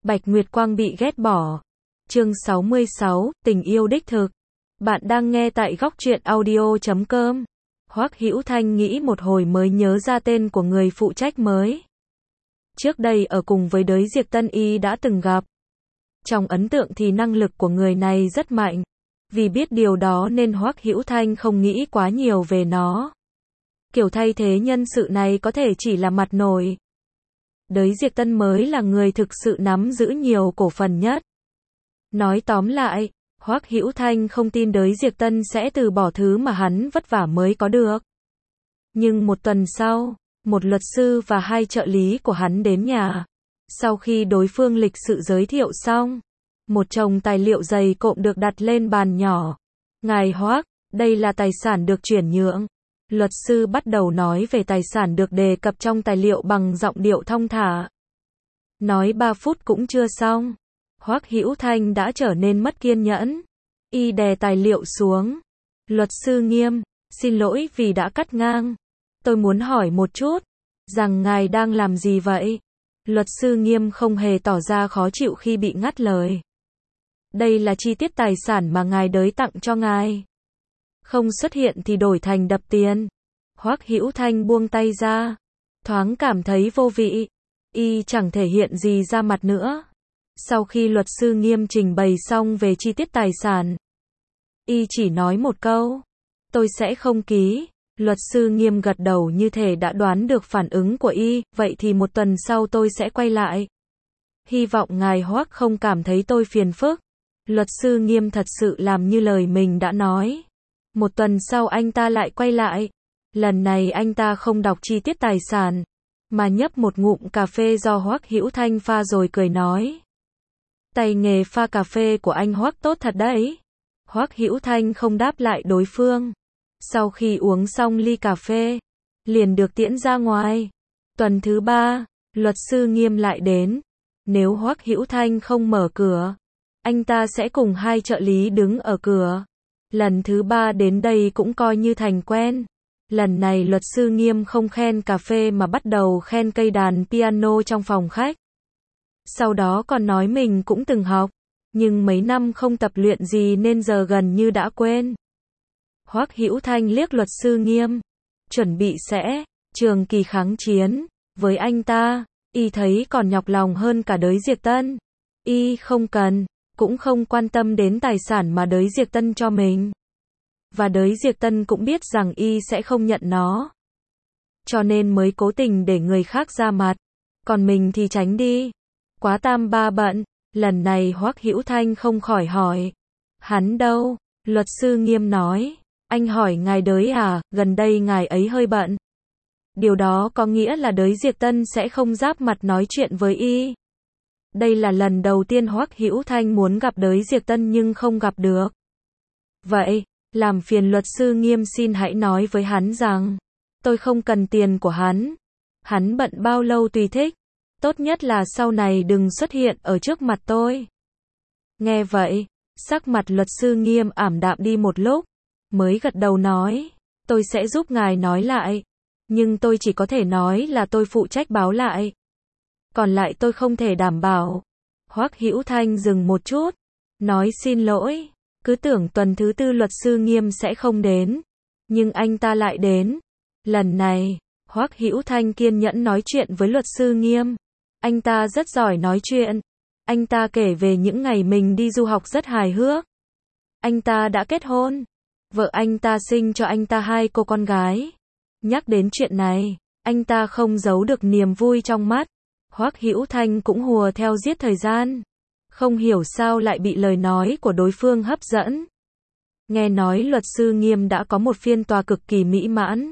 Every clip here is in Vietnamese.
Bạch Nguyệt Quang bị ghét bỏ. Chương 66, tình yêu đích thực. Bạn đang nghe tại góc truyện audio.com. Hoắc Hữu Thanh nghĩ một hồi mới nhớ ra tên của người phụ trách mới. Trước đây ở cùng với Đới Diệp Tân y đã từng gặp. Trong ấn tượng thì năng lực của người này rất mạnh. Vì biết điều đó nên Hoắc Hữu Thanh không nghĩ quá nhiều về nó. Kiểu thay thế nhân sự này có thể chỉ là mặt nổi. Đới Diệp Tân mới là người thực sự nắm giữ nhiều cổ phần nhất. Nói tóm lại, Hoắc Hữu Thanh không tin Đới Diệp Tân sẽ từ bỏ thứ mà hắn vất vả mới có được. Nhưng một tuần sau, một luật sư và hai trợ lý của hắn đến nhà. Sau khi đối phương lịch sự giới thiệu xong, một chồng tài liệu dày cộm được đặt lên bàn nhỏ. Ngài Hoắc, đây là tài sản được chuyển nhượng. Luật sư bắt đầu nói về tài sản được đề cập trong tài liệu bằng giọng điệu thong thả. Nói 3 phút cũng chưa xong, Hoắc Hữu Thanh đã trở nên mất kiên nhẫn. Y đè tài liệu xuống. Luật sư Nghiêm, xin lỗi vì đã cắt ngang. Tôi muốn hỏi một chút, rằng ngài đang làm gì vậy? Luật sư Nghiêm không hề tỏ ra khó chịu khi bị ngắt lời. Đây là chi tiết tài sản mà ngài Đới tặng cho ngài. Không xuất hiện thì đổi thành đập tiền. Hoắc Hữu Thanh buông tay ra, thoáng cảm thấy vô vị. Y chẳng thể hiện gì ra mặt nữa. Sau khi luật sư Nghiêm trình bày xong về chi tiết tài sản, Y chỉ nói một câu, tôi sẽ không ký. Luật sư Nghiêm gật đầu như thể đã đoán được phản ứng của Y, vậy thì một tuần sau tôi sẽ quay lại. Hy vọng ngài Hoắc không cảm thấy tôi phiền phức. Luật sư Nghiêm thật sự làm như lời mình đã nói. Một tuần sau anh ta lại quay lại. Lần này anh ta không đọc chi tiết tài sản, mà nhấp một ngụm cà phê do Hoắc Hữu Thanh pha rồi cười nói. Tay nghề pha cà phê của anh Hoắc tốt thật đấy. Hoắc Hữu Thanh không đáp lại đối phương. Sau khi uống xong ly cà phê, liền được tiễn ra ngoài. Tuần thứ 3, luật sư Nghiêm lại đến. Nếu Hoắc Hữu Thanh không mở cửa, anh ta sẽ cùng hai trợ lý đứng ở cửa. Lần thứ 3 đến đây cũng coi như thành quen. Lần này luật sư Nghiêm không khen cà phê mà bắt đầu khen cây đàn piano trong phòng khách. Sau đó còn nói mình cũng từng học, nhưng mấy năm không tập luyện gì nên giờ gần như đã quên. Hoắc Hữu Thanh liếc luật sư Nghiêm, chuẩn bị sẽ trường kỳ kháng chiến với anh ta. Y thấy còn nhọc lòng hơn cả Đới Diệp Tân. Y không cần, cũng không quan tâm đến tài sản mà Đới Diệp Tân cho mình. Và Đới Diệp Tân cũng biết rằng Y sẽ không nhận nó. Cho nên mới cố tình để người khác ra mặt. Còn mình thì tránh đi. Quá tam ba bận. Lần này Hoắc Hữu Thanh không khỏi hỏi. Hắn đâu? Luật sư Nghiêm nói. Anh hỏi ngài Đới à, gần đây ngài ấy hơi bận. Điều đó có nghĩa là Đới Diệp Tân sẽ không giáp mặt nói chuyện với Y. Đây là lần đầu tiên Hoắc Hữu Thanh muốn gặp Đới Diệp Tân nhưng không gặp được. Vậy, làm phiền luật sư Nghiêm xin hãy nói với hắn rằng, tôi không cần tiền của hắn. Hắn bận bao lâu tùy thích. Tốt nhất là sau này đừng xuất hiện ở trước mặt tôi. Nghe vậy, sắc mặt luật sư Nghiêm ảm đạm đi một lúc, mới gật đầu nói, tôi sẽ giúp ngài nói lại. Nhưng tôi chỉ có thể nói là tôi phụ trách báo lại. Còn lại tôi không thể đảm bảo. Hoắc Hữu Thanh dừng một chút, nói xin lỗi. Cứ tưởng tuần thứ 4 luật sư Nghiêm sẽ không đến. Nhưng anh ta lại đến. Lần này, Hoắc Hữu Thanh kiên nhẫn nói chuyện với luật sư Nghiêm. Anh ta rất giỏi nói chuyện. Anh ta kể về những ngày mình đi du học rất hài hước. Anh ta đã kết hôn. Vợ anh ta sinh cho anh ta 2 cô con gái. Nhắc đến chuyện này, anh ta không giấu được niềm vui trong mắt. Hoắc Hữu Thanh cũng hùa theo giết thời gian. Không hiểu sao lại bị lời nói của đối phương hấp dẫn. Nghe nói luật sư Nghiêm đã có một phiên tòa cực kỳ mỹ mãn.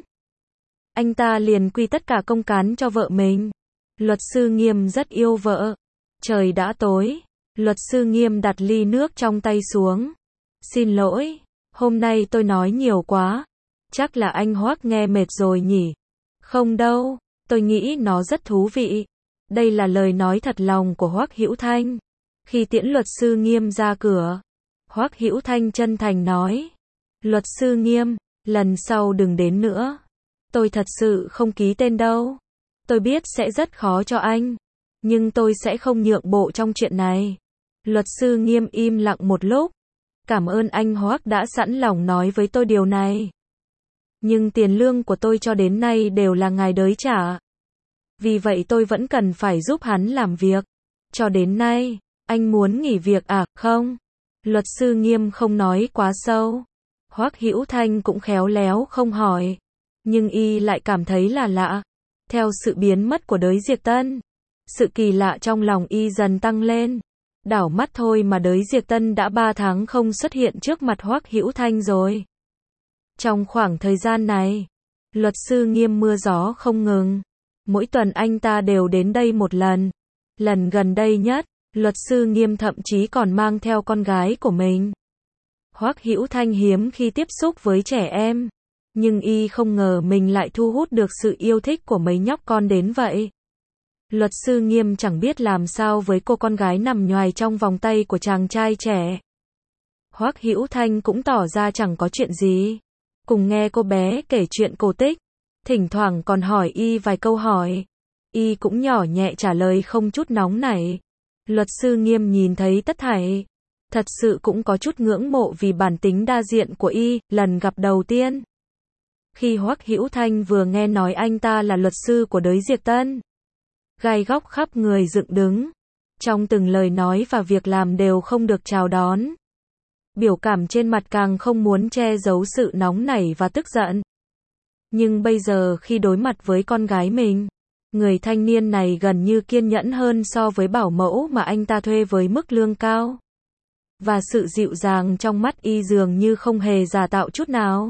Anh ta liền quy tất cả công cán cho vợ mình. Luật sư Nghiêm rất yêu vợ. Trời đã tối. Luật sư Nghiêm đặt ly nước trong tay xuống. Xin lỗi, hôm nay tôi nói nhiều quá. Chắc là anh Hoắc nghe mệt rồi nhỉ? Không đâu, tôi nghĩ nó rất thú vị. Đây là lời nói thật lòng của Hoắc Hữu Thanh. Khi tiễn luật sư Nghiêm ra cửa, Hoắc Hữu Thanh chân thành nói. Luật sư Nghiêm, lần sau đừng đến nữa. Tôi thật sự không ký tên đâu. Tôi biết sẽ rất khó cho anh. Nhưng tôi sẽ không nhượng bộ trong chuyện này. Luật sư Nghiêm im lặng một lúc. Cảm ơn anh Hoác đã sẵn lòng nói với tôi điều này. Nhưng tiền lương của tôi cho đến nay đều là ngài đới trả. Vì vậy tôi vẫn cần phải giúp hắn làm việc. Cho đến nay, anh muốn nghỉ việc à, không? Luật sư Nghiêm không nói quá sâu. Hoắc Hữu Thanh cũng khéo léo không hỏi. Nhưng y lại cảm thấy là lạ. Theo sự biến mất của Đới Diệp Tân, sự kỳ lạ trong lòng y dần tăng lên. Đảo mắt thôi mà Đới Diệp Tân đã 3 tháng không xuất hiện trước mặt Hoắc Hữu Thanh rồi. Trong khoảng thời gian này, luật sư Nghiêm mưa gió không ngừng. Mỗi tuần anh ta đều đến đây một lần. Lần gần đây nhất, luật sư Nghiêm thậm chí còn mang theo con gái của mình. Hoắc Hữu Thanh hiếm khi tiếp xúc với trẻ em, nhưng y không ngờ mình lại thu hút được sự yêu thích của mấy nhóc con đến vậy. Luật sư Nghiêm chẳng biết làm sao với cô con gái nằm nhoài trong vòng tay của chàng trai trẻ. Hoắc Hữu Thanh cũng tỏ ra chẳng có chuyện gì. Cùng nghe cô bé kể chuyện cổ tích, thỉnh thoảng còn hỏi y vài câu hỏi. Y cũng nhỏ nhẹ trả lời không chút nóng nảy. Luật sư Nghiêm nhìn thấy tất thảy. Thật sự cũng có chút ngưỡng mộ vì bản tính đa diện của y, lần gặp đầu tiên. Khi Hoắc Hữu Thanh vừa nghe nói anh ta là luật sư của Đới Diệp Tân, gai góc khắp người dựng đứng. Trong từng lời nói và việc làm đều không được chào đón. Biểu cảm trên mặt càng không muốn che giấu sự nóng nảy và tức giận. Nhưng bây giờ khi đối mặt với con gái mình, người thanh niên này gần như kiên nhẫn hơn so với bảo mẫu mà anh ta thuê với mức lương cao. Và sự dịu dàng trong mắt y dường như không hề giả tạo chút nào.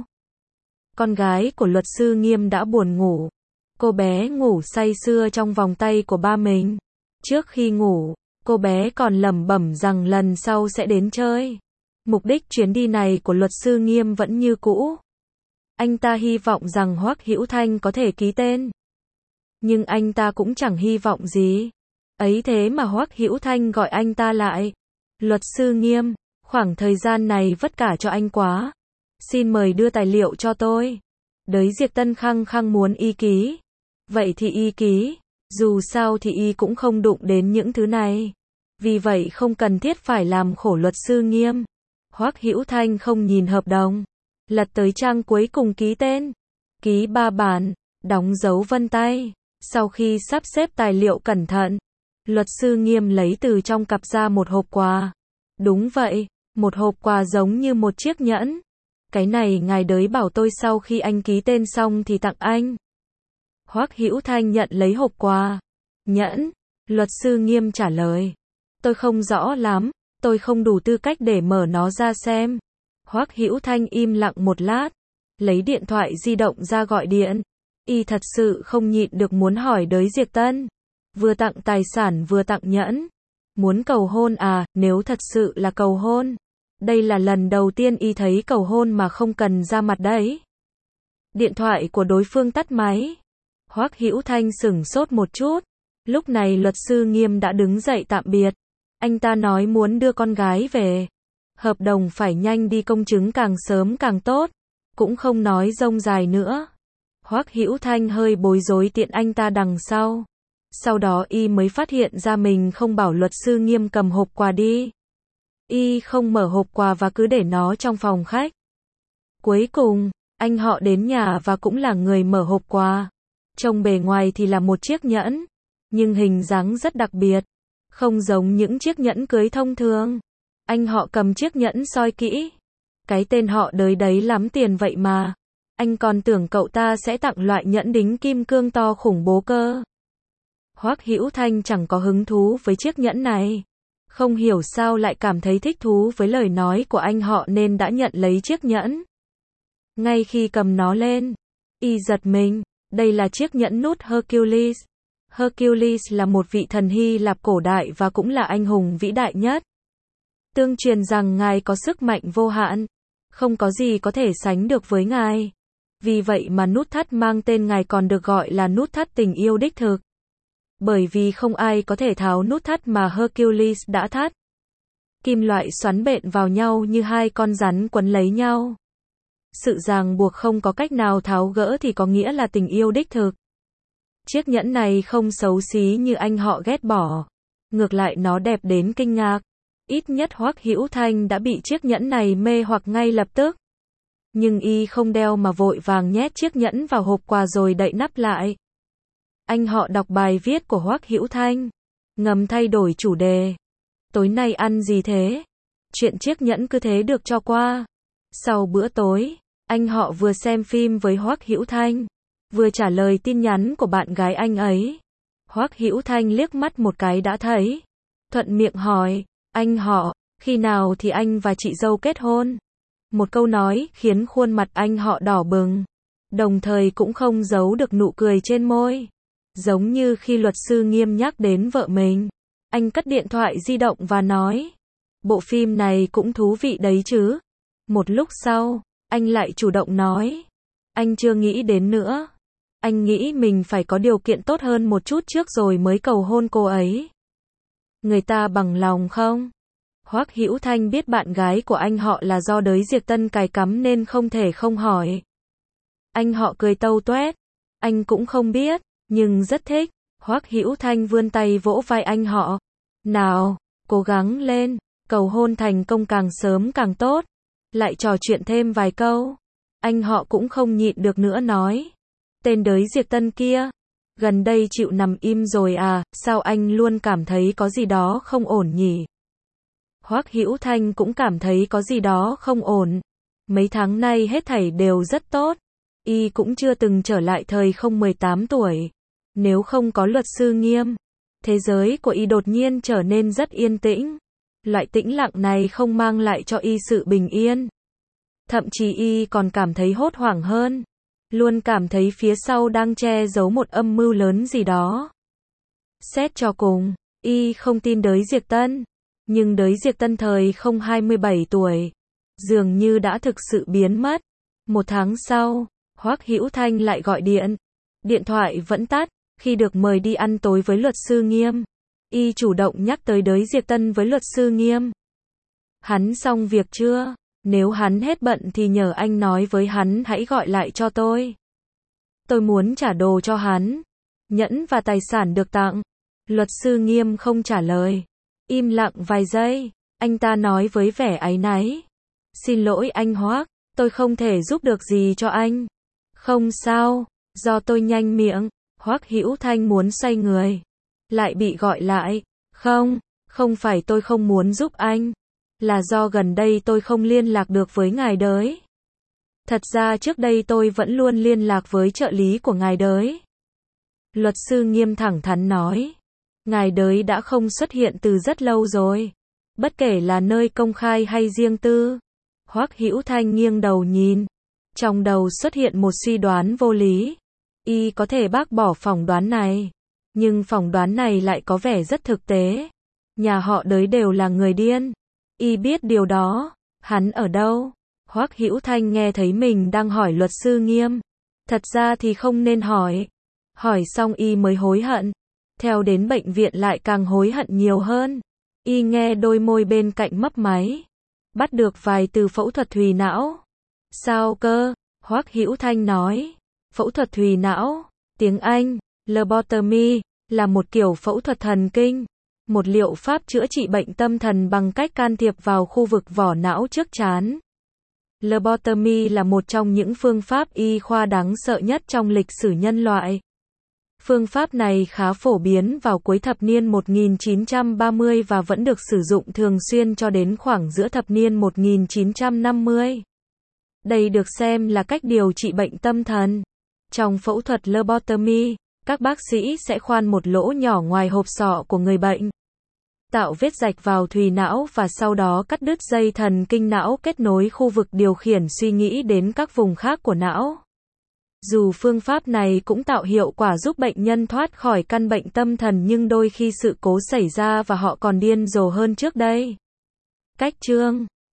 Con gái của luật sư Nghiêm đã buồn ngủ. Cô bé ngủ say sưa trong vòng tay của ba mình. Trước khi ngủ, cô bé còn lẩm bẩm rằng lần sau sẽ đến chơi. Mục đích chuyến đi này của luật sư Nghiêm vẫn như cũ. Anh ta hy vọng rằng Hoắc Hữu Thanh có thể ký tên. Nhưng anh ta cũng chẳng hy vọng gì. Ấy thế mà Hoắc Hữu Thanh gọi anh ta lại. Luật sư Nghiêm, khoảng thời gian này vất vả cho anh quá. Xin mời đưa tài liệu cho tôi. Đới Diệp Tân khăng khăng muốn y ký. Vậy thì y ký. Dù sao thì y cũng không đụng đến những thứ này. Vì vậy không cần thiết phải làm khổ luật sư Nghiêm. Hoắc Hữu Thanh không nhìn hợp đồng. Lật tới trang cuối cùng ký tên. Ký 3 bản. Đóng dấu vân tay. Sau khi sắp xếp tài liệu cẩn thận, luật sư Nghiêm lấy từ trong cặp ra một hộp quà. Đúng vậy, một hộp quà giống như một chiếc nhẫn. Cái này ngài Đới bảo tôi sau khi anh ký tên xong thì tặng anh. Hoắc Hữu Thanh nhận lấy hộp quà. Nhẫn? Luật sư Nghiêm trả lời. Tôi không rõ lắm, tôi không đủ tư cách để mở nó ra xem. Hoắc Hữu Thanh im lặng một lát, lấy điện thoại di động ra gọi điện. Y thật sự không nhịn được muốn hỏi Đới Diệp Tân. Vừa tặng tài sản vừa tặng nhẫn. Muốn cầu hôn à, nếu thật sự là cầu hôn. Đây là lần đầu tiên y thấy cầu hôn mà không cần ra mặt đấy. Điện thoại của đối phương tắt máy. Hoắc Hữu Thanh sửng sốt một chút. Lúc này luật sư Nghiêm đã đứng dậy tạm biệt. Anh ta nói muốn đưa con gái về. Hợp đồng phải nhanh đi công chứng càng sớm càng tốt. Cũng không nói rông dài nữa. Hoắc Hữu Thanh hơi bối rối tiện anh ta đằng sau. Sau đó y mới phát hiện ra mình không bảo luật sư Nghiêm cầm hộp quà đi. Y không mở hộp quà và cứ để nó trong phòng khách. Cuối cùng, anh họ đến nhà và cũng là người mở hộp quà. Trông bề ngoài thì là một chiếc nhẫn, nhưng hình dáng rất đặc biệt. Không giống những chiếc nhẫn cưới thông thường. Anh họ cầm chiếc nhẫn soi kỹ. Cái tên họ Đới đấy lắm tiền vậy mà. Anh còn tưởng cậu ta sẽ tặng loại nhẫn đính kim cương to khủng bố cơ. Hoắc Hữu Thanh chẳng có hứng thú với chiếc nhẫn này. Không hiểu sao lại cảm thấy thích thú với lời nói của anh họ nên đã nhận lấy chiếc nhẫn. Ngay khi cầm nó lên, y giật mình, đây là chiếc nhẫn nút Hercules. Hercules là một vị thần Hy Lạp cổ đại và cũng là anh hùng vĩ đại nhất. Tương truyền rằng ngài có sức mạnh vô hạn, không có gì có thể sánh được với ngài. Vì vậy mà nút thắt mang tên ngài còn được gọi là nút thắt tình yêu đích thực. Bởi vì không ai có thể tháo nút thắt mà Hercules đã thắt. Kim loại xoắn bện vào nhau như hai con rắn quấn lấy nhau. Sự ràng buộc không có cách nào tháo gỡ thì có nghĩa là tình yêu đích thực. Chiếc nhẫn này không xấu xí như anh họ ghét bỏ. Ngược lại nó đẹp đến kinh ngạc. Ít nhất Hoắc Hữu Thanh đã bị chiếc nhẫn này mê hoặc ngay lập tức. Nhưng y không đeo mà vội vàng nhét chiếc nhẫn vào hộp quà rồi đậy nắp lại. Anh họ đọc bài viết của Hoắc Hữu Thanh. Ngầm thay đổi chủ đề. Tối nay ăn gì thế? Chuyện chiếc nhẫn cứ thế được cho qua. Sau bữa tối, anh họ vừa xem phim với Hoắc Hữu Thanh, vừa trả lời tin nhắn của bạn gái anh ấy. Hoắc Hữu Thanh liếc mắt một cái đã thấy. Thuận miệng hỏi, anh họ, khi nào thì anh và chị dâu kết hôn? Một câu nói khiến khuôn mặt anh họ đỏ bừng. Đồng thời cũng không giấu được nụ cười trên môi. Giống như khi luật sư Nghiêm nhắc đến vợ mình. Anh cất điện thoại di động và nói, bộ phim này cũng thú vị đấy chứ. Một lúc sau, anh lại chủ động nói, anh chưa nghĩ đến nữa. Anh nghĩ mình phải có điều kiện tốt hơn một chút trước rồi mới cầu hôn cô ấy. Người ta bằng lòng không? Hoắc Hữu Thanh biết bạn gái của anh họ là do Đới Diệp Tân cài cắm nên không thể không hỏi. Anh họ cười tâu toét. Anh cũng không biết, nhưng rất thích. Hoắc Hữu Thanh vươn tay vỗ vai anh họ. Nào, cố gắng lên, cầu hôn thành công càng sớm càng tốt. Lại trò chuyện thêm vài câu. Anh họ cũng không nhịn được nữa nói. Tên Đới Diệp Tân kia, gần đây chịu nằm im rồi à, sao anh luôn cảm thấy có gì đó không ổn nhỉ? Hoắc Hữu Thanh cũng cảm thấy có gì đó không ổn. Mấy tháng nay hết thảy đều rất tốt. Y cũng chưa từng trở lại thời không 18 tuổi. Nếu không có luật sư Nghiêm, thế giới của y đột nhiên trở nên rất yên tĩnh. Loại tĩnh lặng này không mang lại cho y sự bình yên. Thậm chí y còn cảm thấy hốt hoảng hơn. Luôn cảm thấy phía sau đang che giấu một âm mưu lớn gì đó. Xét cho cùng, y không tin Đới Diệp Tân. Nhưng Đới Diệp Tân thời không 27 tuổi, dường như đã thực sự biến mất. Một tháng sau, Hoắc Hữu Thanh lại gọi điện. Điện thoại vẫn tắt. Khi được mời đi ăn tối với luật sư Nghiêm, y chủ động nhắc tới Đới Diệp Tân với luật sư Nghiêm. Hắn xong việc chưa? Nếu hắn hết bận thì nhờ anh nói với hắn hãy gọi lại cho tôi. Tôi muốn trả đồ cho hắn. Nhẫn và tài sản được tặng. Luật sư Nghiêm không trả lời. Im lặng vài giây, anh ta nói với vẻ áy náy. Xin lỗi anh Hoắc, tôi không thể giúp được gì cho anh. Không sao, do tôi nhanh miệng. Hoắc Hữu Thanh muốn xoay người, lại bị gọi lại. Không, không phải tôi không muốn giúp anh. Là do gần đây tôi không liên lạc được với ngài Đới. Thật ra trước đây tôi vẫn luôn liên lạc với trợ lý của ngài Đới. Luật sư Nghiêm thẳng thắn nói. Ngài Đới đã không xuất hiện từ rất lâu rồi. Bất kể là nơi công khai hay riêng tư. Hoắc Hữu Thanh nghiêng đầu nhìn. Trong đầu xuất hiện một suy đoán vô lý. Y có thể bác bỏ phỏng đoán này. Nhưng phỏng đoán này lại có vẻ rất thực tế. Nhà họ Đới đều là người điên. Y biết điều đó. Hắn ở đâu? Hoắc Hữu Thanh nghe thấy mình đang hỏi luật sư Nghiêm. Thật ra thì không nên hỏi. Hỏi xong y mới hối hận. Theo đến bệnh viện lại càng hối hận nhiều hơn. Y nghe đôi môi bên cạnh mấp máy. Bắt được vài từ phẫu thuật thùy não. Sao cơ? Hoắc Hữu Thanh nói. Phẫu thuật thùy não, tiếng Anh, lobotomy, là một kiểu phẫu thuật thần kinh. Một liệu pháp chữa trị bệnh tâm thần bằng cách can thiệp vào khu vực vỏ não trước trán. Lobotomy là một trong những phương pháp y khoa đáng sợ nhất trong lịch sử nhân loại. Phương pháp này khá phổ biến vào cuối thập niên 1930 và vẫn được sử dụng thường xuyên cho đến khoảng giữa thập niên 1950. Đây được xem là cách điều trị bệnh tâm thần. Trong phẫu thuật lobotomy, các bác sĩ sẽ khoan một lỗ nhỏ ngoài hộp sọ của người bệnh, tạo vết rạch vào thùy não và sau đó cắt đứt dây thần kinh não kết nối khu vực điều khiển suy nghĩ đến các vùng khác của não. Dù phương pháp này cũng tạo hiệu quả giúp bệnh nhân thoát khỏi căn bệnh tâm thần nhưng đôi khi sự cố xảy ra và họ còn điên rồ hơn trước đây. Cách chương